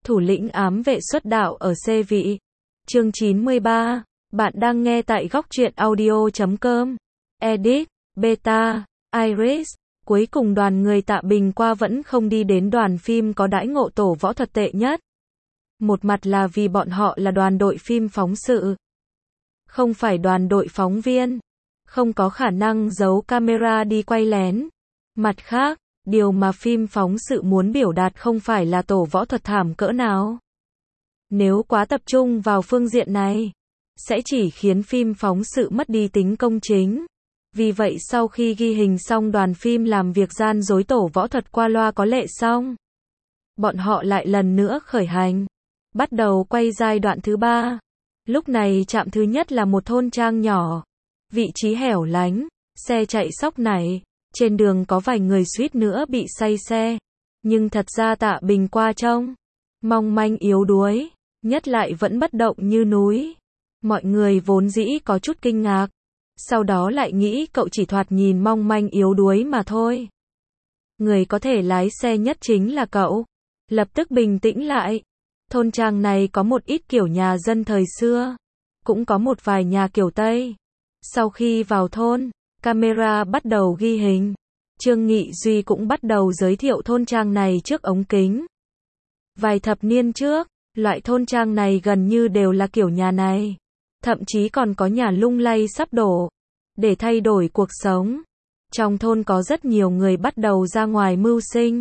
Thủ lĩnh ám vệ xuất đạo ở C vị. Chương 93. Bạn đang nghe tại góc truyện audio.com. Edit, Beta, Iris. Cuối cùng đoàn người Tạ Bình qua vẫn không đi đến đoàn phim có đãi ngộ tổ võ thuật tệ nhất. Một mặt là vì bọn họ là đoàn đội phim phóng sự, không phải đoàn đội phóng viên, không có khả năng giấu camera đi quay lén. Mặt khác, điều mà phim phóng sự muốn biểu đạt không phải là tổ võ thuật thảm cỡ nào. Nếu quá tập trung vào phương diện này, sẽ chỉ khiến phim phóng sự mất đi tính công chính. Vì vậy sau khi ghi hình xong đoàn phim làm việc gian dối tổ võ thuật qua loa có lệ xong, bọn họ lại lần nữa khởi hành, bắt đầu quay giai đoạn thứ 3. Lúc này trạm thứ nhất là một thôn trang nhỏ, vị trí hẻo lánh, xe chạy sóc nảy, trên đường có vài người suýt nữa bị say xe, nhưng thật ra Tạ Bình qua trông mong manh yếu đuối, nhất lại vẫn bất động như núi. Mọi người vốn dĩ có chút kinh ngạc, sau đó lại nghĩ cậu chỉ thoạt nhìn mong manh yếu đuối mà thôi. Người có thể lái xe nhất chính là cậu. Lập tức bình tĩnh lại. Thôn trang này có một ít kiểu nhà dân thời xưa, cũng có một vài nhà kiểu Tây. Sau khi vào thôn, camera bắt đầu ghi hình. Trương Nghị Duy cũng bắt đầu giới thiệu thôn trang này trước ống kính. Vài thập niên trước, loại thôn trang này gần như đều là kiểu nhà này. Thậm chí còn có nhà lung lay sắp đổ. Để thay đổi cuộc sống, trong thôn có rất nhiều người bắt đầu ra ngoài mưu sinh.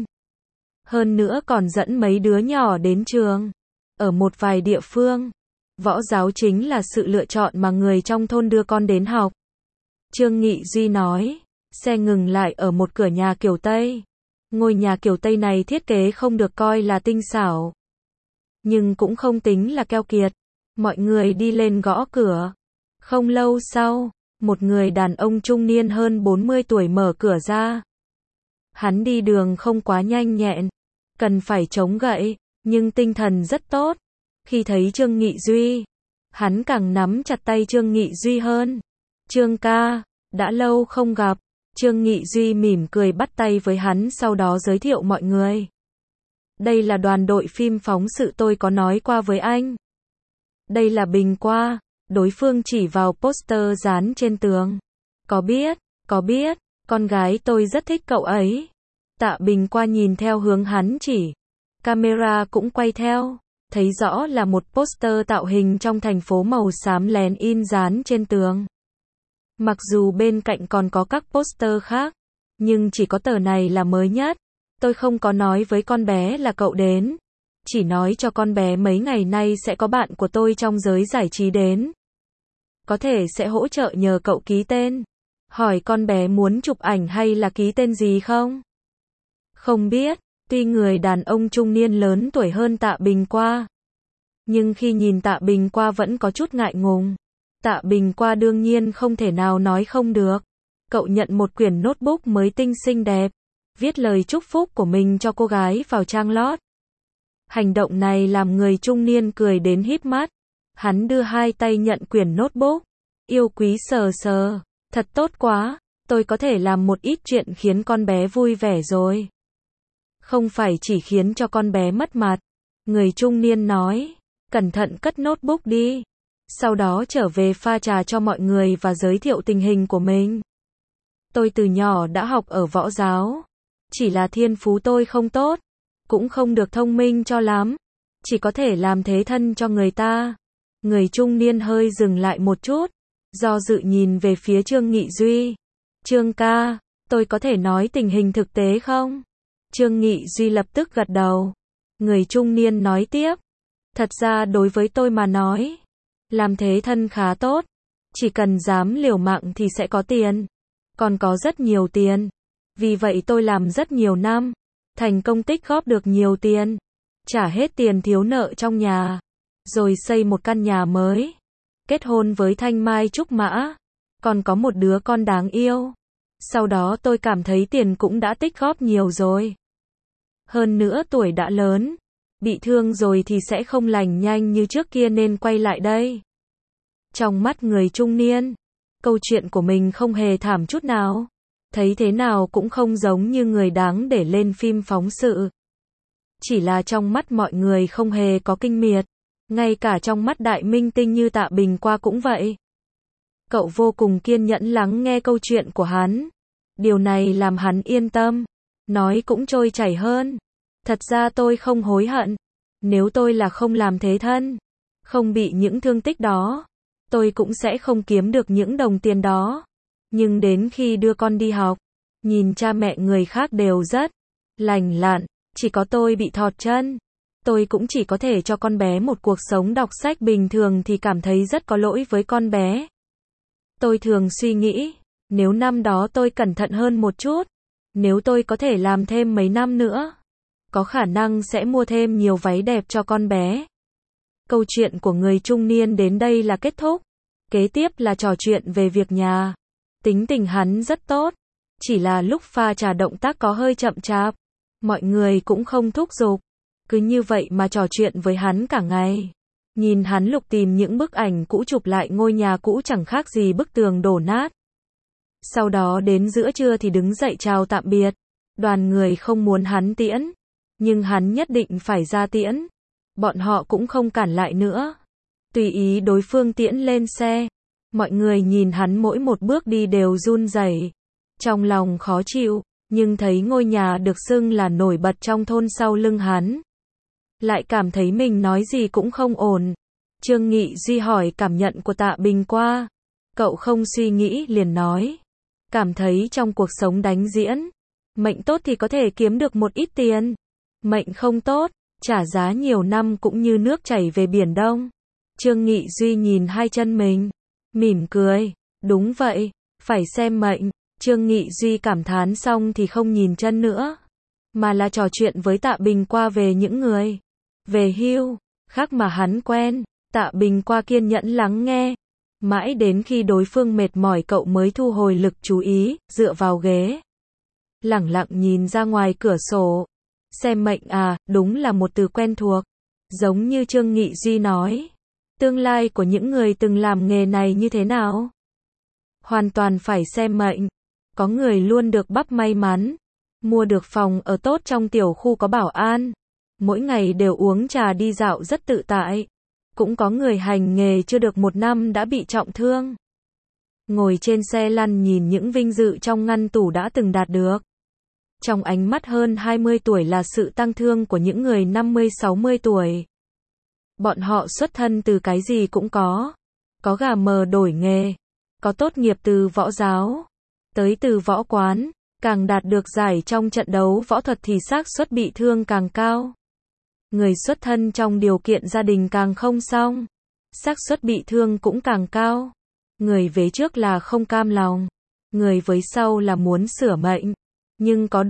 Hơn nữa còn dẫn mấy đứa nhỏ đến trường. Ở một vài địa phương, võ giáo chính là sự lựa chọn mà người trong thôn đưa con đến học. Trương Nghị Duy nói, xe ngừng lại ở một cửa nhà kiểu Tây. Ngôi nhà kiểu Tây này thiết kế không được coi là tinh xảo, nhưng cũng không tính là keo kiệt. Mọi người đi lên gõ cửa. Không lâu sau, một người đàn ông trung niên hơn 40 tuổi mở cửa ra. Hắn đi đường không quá nhanh nhẹn, cần phải chống gậy, nhưng tinh thần rất tốt. Khi thấy Trương Nghị Duy, hắn càng nắm chặt tay Trương Nghị Duy hơn. Trương ca, đã lâu không gặp. Trương Nghị Duy mỉm cười bắt tay với hắn, sau đó giới thiệu mọi người. Đây là đoàn đội phim phóng sự tôi có nói qua với anh. Đây là Bình qua. Đối phương chỉ vào poster dán trên tường. Có biết, con gái tôi rất thích cậu ấy. Tạ Bình qua nhìn theo hướng hắn chỉ. Camera cũng quay theo. Thấy rõ là một poster tạo hình trong thành phố màu xám lén in dán trên tường. Mặc dù bên cạnh còn có các poster khác, nhưng chỉ có tờ này là mới nhất. Tôi không có nói với con bé là cậu đến. Chỉ nói cho con bé mấy ngày nay sẽ có bạn của tôi trong giới giải trí đến. Có thể sẽ hỗ trợ nhờ cậu ký tên. Hỏi con bé muốn chụp ảnh hay là ký tên gì không? Không biết. Tuy người đàn ông trung niên lớn tuổi hơn Tạ Bình qua, nhưng khi nhìn Tạ Bình qua vẫn có chút ngại ngùng. Tạ Bình qua đương nhiên không thể nào nói không được. Cậu nhận một quyển notebook mới tinh xinh đẹp, viết lời chúc phúc của mình cho cô gái vào trang lót. Hành động này làm người trung niên cười đến híp mắt. Hắn đưa hai tay nhận quyển notebook. Yêu quý sờ sờ. Thật tốt quá. Tôi có thể làm một ít chuyện khiến con bé vui vẻ rồi. Không phải chỉ khiến cho con bé mất mặt. Người trung niên nói. Cẩn thận cất notebook đi. Sau đó trở về pha trà cho mọi người và giới thiệu tình hình của mình. Tôi từ nhỏ đã học ở võ giáo. Chỉ là thiên phú tôi không tốt. Cũng không được thông minh cho lắm. Chỉ có thể làm thế thân cho người ta. Người trung niên hơi dừng lại một chút, do dự nhìn về phía Trương Nghị Duy. Trương ca, tôi có thể nói tình hình thực tế không? Trương Nghị Duy lập tức gật đầu. Người trung niên nói tiếp. Thật ra đối với tôi mà nói, làm thế thân khá tốt. Chỉ cần dám liều mạng thì sẽ có tiền. Còn có rất nhiều tiền. Vì vậy tôi làm rất nhiều năm. Thành công tích góp được nhiều tiền. Trả hết tiền thiếu nợ trong nhà. Rồi xây một căn nhà mới. Kết hôn với Thanh Mai Trúc Mã. Còn có một đứa con đáng yêu. Sau đó tôi cảm thấy tiền cũng đã tích góp nhiều rồi. Hơn nữa tuổi đã lớn. Bị thương rồi thì sẽ không lành nhanh như trước kia nên quay lại đây. Trong mắt người trung niên, câu chuyện của mình không hề thảm chút nào. Thấy thế nào cũng không giống như người đáng để lên phim phóng sự. chỉ là trong mắt mọi người không hề có kinh miệt. Ngay cả trong mắt đại minh tinh như Tạ Bình Qua cũng vậy. Cậu vô cùng kiên nhẫn lắng nghe câu chuyện của hắn. Điều này làm hắn yên tâm. Nói cũng trôi chảy hơn. Thật ra tôi không hối hận. Nếu tôi là không làm thế thân, không bị những thương tích đó, tôi cũng sẽ không kiếm được những đồng tiền đó. Nhưng đến khi đưa con đi học, nhìn cha mẹ người khác đều rất lành lặn, chỉ có tôi bị thọt chân. Tôi cũng chỉ có thể cho con bé một cuộc sống đọc sách bình thường thì cảm thấy rất có lỗi với con bé. Tôi thường suy nghĩ, nếu năm đó tôi cẩn thận hơn một chút, nếu tôi có thể làm thêm mấy năm nữa, có khả năng sẽ mua thêm nhiều váy đẹp cho con bé. Câu chuyện của người trung niên đến đây là kết thúc. Kế tiếp là trò chuyện về việc nhà. Tính tình hắn rất tốt, chỉ là lúc pha trà động tác có hơi chậm chạp. Mọi người cũng không thúc giục. Cứ như vậy mà trò chuyện với hắn cả ngày. Nhìn hắn lục tìm những bức ảnh cũ chụp lại ngôi nhà cũ chẳng khác gì bức tường đổ nát. Sau đó đến giữa trưa thì đứng dậy chào tạm biệt. Đoàn người không muốn hắn tiễn, nhưng hắn nhất định phải ra tiễn. Bọn họ cũng không cản lại nữa. Tùy ý đối phương tiễn lên xe. Mọi người nhìn hắn mỗi một bước đi đều run rẩy. Trong lòng khó chịu, nhưng thấy ngôi nhà được xưng là nổi bật trong thôn sau lưng hắn, lại cảm thấy mình nói gì cũng không ổn. Trương Nghị Duy hỏi cảm nhận của Tạ Bình Qua. Cậu không suy nghĩ liền nói. Cảm thấy trong cuộc sống đánh diễn, mệnh tốt thì có thể kiếm được một ít tiền. Mệnh không tốt, trả giá nhiều năm cũng như nước chảy về biển Đông. Trương Nghị Duy nhìn hai chân mình, mỉm cười. Đúng vậy, phải xem mệnh. Trương Nghị Duy cảm thán xong thì không nhìn chân nữa, mà là trò chuyện với Tạ Bình Qua về những người về hưu khác mà hắn quen. Tạ Bình Qua kiên nhẫn lắng nghe, mãi đến khi đối phương mệt mỏi cậu mới thu hồi lực chú ý, dựa vào ghế, lẳng lặng nhìn ra ngoài cửa sổ. Xem mệnh à, đúng là một từ quen thuộc. Giống như Trương Nghị Duy nói, tương lai của những người từng làm nghề này như thế nào? Hoàn toàn phải xem mệnh. Có người luôn được bắp may mắn, mua được phòng ở tốt trong tiểu khu có bảo an, mỗi ngày đều uống trà đi dạo rất tự tại. Cũng có người hành nghề chưa được một năm đã bị trọng thương, ngồi trên xe lăn nhìn những vinh dự trong ngăn tủ đã từng đạt được. Trong ánh mắt hơn 20 tuổi là sự tăng thương của những người 50-60 tuổi. Bọn họ xuất thân từ cái gì cũng có gà mờ đổi nghề, có tốt nghiệp từ võ giáo, tới từ võ quán, càng đạt được giải trong trận đấu võ thuật thì xác suất bị thương càng cao. Người xuất thân trong điều kiện gia đình càng không xong, xác suất bị thương cũng càng cao. Người vế trước là không cam lòng, người với sau là muốn sửa mệnh. Nhưng có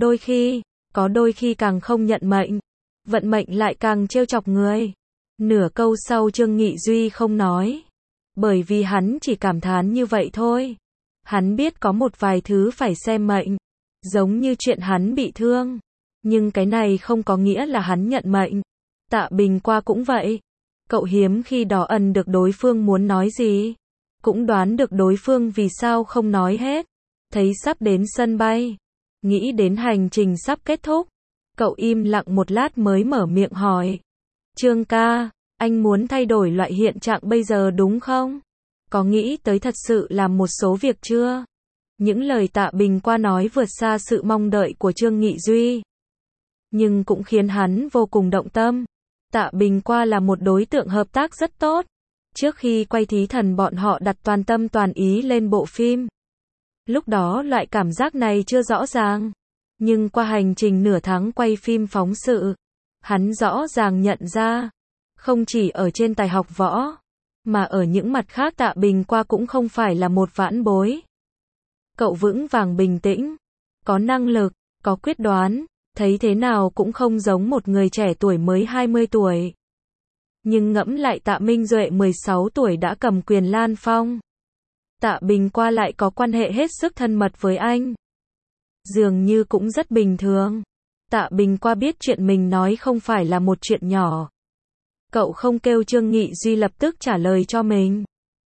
đôi khi càng không nhận mệnh, vận mệnh lại càng trêu chọc người. Nửa câu sau Trương Nghị Duy không nói, bởi vì hắn chỉ cảm thán như vậy thôi. Hắn biết có một vài thứ phải xem mệnh, giống như chuyện hắn bị thương, nhưng cái này không có nghĩa là hắn nhận mệnh. Tạ Bình Qua cũng vậy. Cậu hiếm khi đó ẩn được đối phương muốn nói gì, cũng đoán được đối phương vì sao không nói hết. Thấy sắp đến sân bay, nghĩ đến hành trình sắp kết thúc, cậu im lặng một lát mới mở miệng hỏi. Trương ca, anh muốn thay đổi loại hiện trạng bây giờ đúng không? Có nghĩ tới thật sự làm một số việc chưa? Những lời Tạ Bình Qua nói vượt xa sự mong đợi của Trương Nghị Duy, nhưng cũng khiến hắn vô cùng động tâm. Tạ Bình Qua là một đối tượng hợp tác rất tốt. Trước khi quay Thí Thần bọn họ đặt toàn tâm toàn ý lên bộ phim. Lúc đó loại cảm giác này chưa rõ ràng, nhưng qua hành trình nửa tháng quay phim phóng sự, hắn rõ ràng nhận ra, không chỉ ở trên tài học võ, mà ở những mặt khác Tạ Bình Qua cũng không phải là một vãn bối. Cậu vững vàng bình tĩnh, có năng lực, có quyết đoán, thấy thế nào cũng không giống một người trẻ tuổi mới 20 tuổi. Nhưng ngẫm lại Tạ Minh Duệ 16 tuổi đã cầm quyền Lan Phong. Tạ Bình Qua lại có quan hệ hết sức thân mật với anh. Dường như cũng rất bình thường. Tạ Bình Qua biết chuyện mình nói không phải là một chuyện nhỏ. Cậu không kêu Trương Nghị Duy lập tức trả lời cho mình,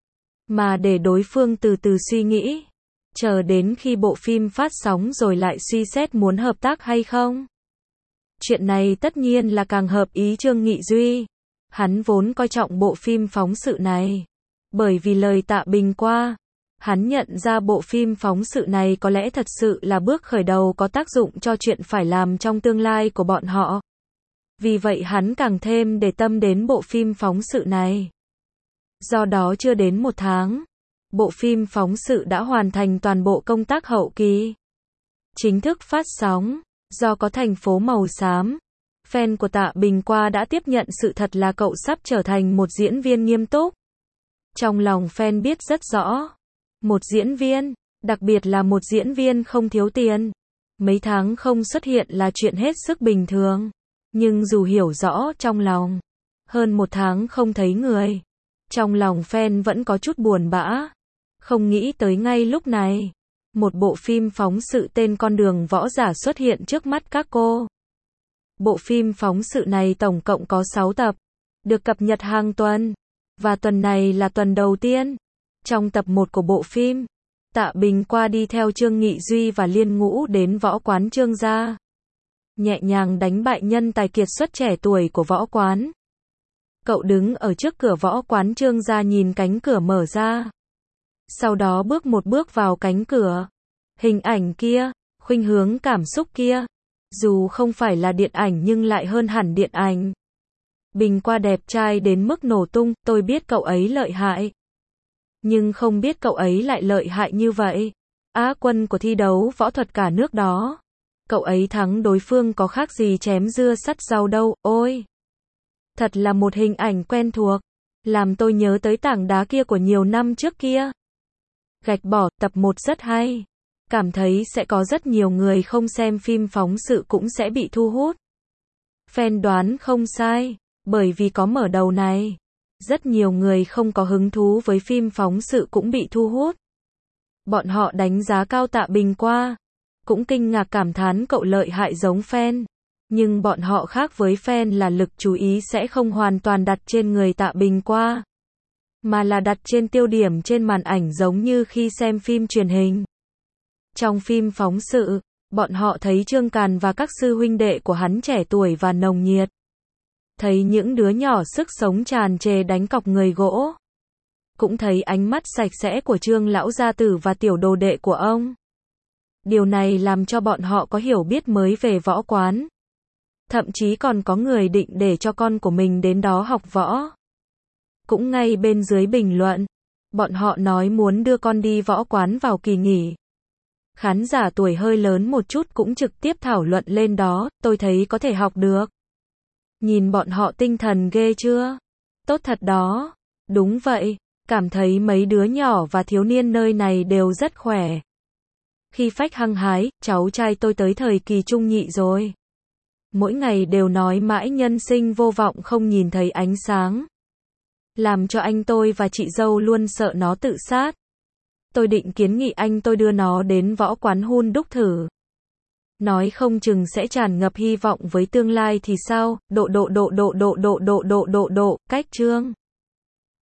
mà để đối phương từ từ suy nghĩ, chờ đến khi bộ phim phát sóng rồi lại suy xét muốn hợp tác hay không. Chuyện này tất nhiên là càng hợp ý Trương Nghị Duy. Hắn vốn coi trọng bộ phim phóng sự này. Bởi vì lời Tạ Bình qua, hắn nhận ra bộ phim phóng sự này có lẽ thật sự là bước khởi đầu có tác dụng cho chuyện phải làm trong tương lai của bọn họ. Vì vậy hắn càng thêm để tâm đến bộ phim phóng sự này. Do đó chưa đến 1 tháng, bộ phim phóng sự đã hoàn thành toàn bộ công tác hậu kỳ. Chính thức phát sóng, do có thành phố màu xám, fan của Tạ Bình qua đã tiếp nhận sự thật là cậu sắp trở thành một diễn viên nghiêm túc. Trong lòng fan biết rất rõ, một diễn viên, đặc biệt là một diễn viên không thiếu tiền, mấy tháng không xuất hiện là chuyện hết sức bình thường. Nhưng dù hiểu rõ trong lòng, hơn 1 tháng không thấy người, trong lòng fan vẫn có chút buồn bã. Không nghĩ tới ngay lúc này, một bộ phim phóng sự tên Con đường võ giả xuất hiện trước mắt các cô. Bộ phim phóng sự này tổng cộng có 6 tập, được cập nhật hàng tuần, và tuần này là tuần đầu tiên. Trong tập 1 của bộ phim, Tạ Bình qua đi theo Trương Nghị Duy và Liên Ngũ đến võ quán Trương gia, nhẹ nhàng đánh bại nhân tài kiệt xuất trẻ tuổi của võ quán. Cậu đứng ở trước cửa võ quán Trương gia nhìn cánh cửa mở ra. Sau đó bước một bước vào cánh cửa. Hình ảnh kia, khuynh hướng cảm xúc kia, dù không phải là điện ảnh nhưng lại hơn hẳn điện ảnh. Bình qua đẹp trai đến mức nổ tung, tôi biết cậu ấy lợi hại. Nhưng không biết cậu ấy lại lợi hại như vậy. Á quân của thi đấu võ thuật cả nước đó. Cậu ấy thắng đối phương có khác gì chém dưa sắt rau đâu, ôi. Thật là một hình ảnh quen thuộc, làm tôi nhớ tới tảng đá kia của nhiều năm trước kia. Gạch bỏ, tập 1 rất hay. Cảm thấy sẽ có rất nhiều người không xem phim phóng sự cũng sẽ bị thu hút. Fan đoán không sai, bởi vì có mở đầu này. Rất nhiều người không có hứng thú với phim phóng sự cũng bị thu hút. Bọn họ đánh giá cao Tạ Bình qua, cũng kinh ngạc cảm thán cậu lợi hại giống fan. Nhưng bọn họ khác với fan là lực chú ý sẽ không hoàn toàn đặt trên người Tạ Bình qua, mà là đặt trên tiêu điểm trên màn ảnh giống như khi xem phim truyền hình. Trong phim phóng sự, bọn họ thấy Trương Càn và các sư huynh đệ của hắn trẻ tuổi và nồng nhiệt. Thấy những đứa nhỏ sức sống tràn trề đánh cọc người gỗ. Cũng thấy ánh mắt sạch sẽ của Trương lão gia tử và tiểu đồ đệ của ông. Điều này làm cho bọn họ có hiểu biết mới về võ quán. Thậm chí còn có người định để cho con của mình đến đó học võ. Cũng ngay bên dưới bình luận, bọn họ nói muốn đưa con đi võ quán vào kỳ nghỉ. Khán giả tuổi hơi lớn một chút cũng trực tiếp thảo luận lên đó, tôi thấy có thể học được. Nhìn bọn họ tinh thần ghê chưa? Tốt thật đó. Đúng vậy, cảm thấy mấy đứa nhỏ và thiếu niên nơi này đều rất khỏe. Khi phách hăng hái, cháu trai tôi tới thời kỳ trung nhị rồi. Mỗi ngày đều nói mãi nhân sinh vô vọng không nhìn thấy ánh sáng. Làm cho anh tôi và chị dâu luôn sợ nó tự sát. Tôi định kiến nghị anh tôi đưa nó đến võ quán hun đúc thử. Nói không chừng sẽ tràn ngập hy vọng với tương lai thì sao? Cách Trương